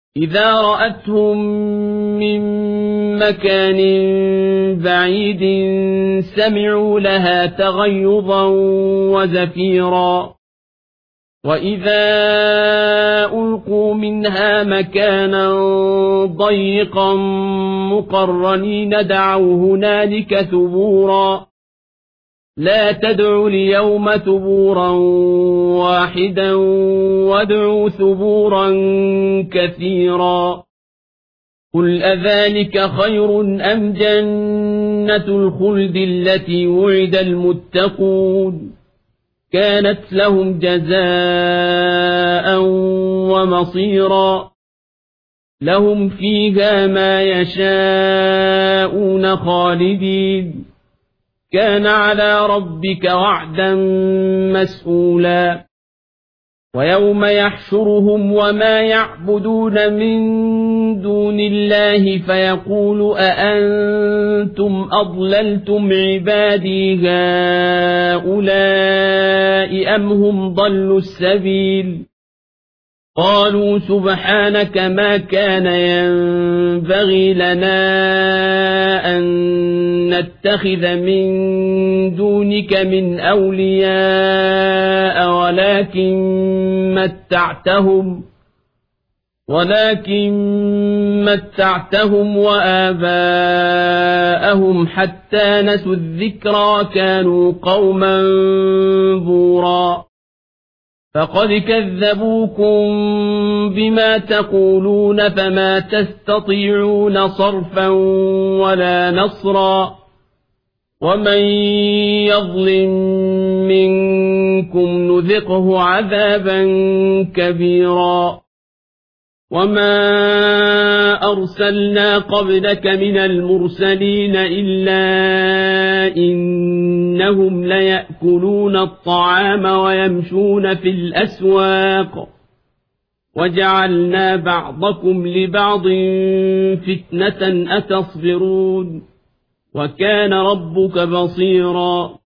إذا رأتهم من مكان بعيد سمعوا لها تغيظا وزفيرا وإذا ألقوا منها مكانا ضيقا مقرنين دعوا هنالك ثبورا لا تدعوا اليوم ثبورا واحدا وادعوا ثبورا كثيرا قل أذلك خير أم جنة الخلد التي وعد المتقون كانت لهم جزاء ومصيرا لهم فيها ما يشاءون خالدين كان على ربك وعدا مسئولا ويوم يحشرهم وما يعبدون من دون الله فيقول أأنتم أضللتم عبادي هؤلاء أم هم ضلوا السبيل قالوا سبحانك ما كان ينبغي لنا أن نتخذ من دونك من أولياء ولكن متعتهم وآباءهم حتى نسوا الذكرى كانوا قوما بورا فقد كذبوكم بما تقولون فما تستطيعون صرفا ولا نصرا ومن يظلم منكم نذقه عذابا كبيرا وما أرسلنا قبلك من المرسلين إلا إنهم ليأكلون الطعام ويمشون في الأسواق وجعلنا بعضكم لبعض فتنة أتصبرون وكان ربك بصيرا